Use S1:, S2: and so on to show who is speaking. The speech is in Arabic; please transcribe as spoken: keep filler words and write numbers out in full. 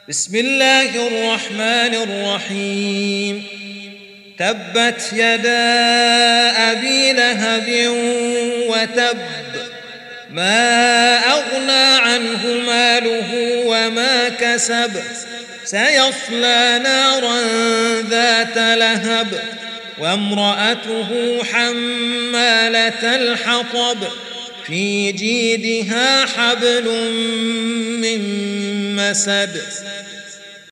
S1: بسم الله الرحمن الرحيم. تبت يدا أبي لهب وتب، ما أغنى عنه ماله وما كسب، سيصلى نارا ذات لهب وامرأته حمالة الحطب في جيدها حبل من مسد.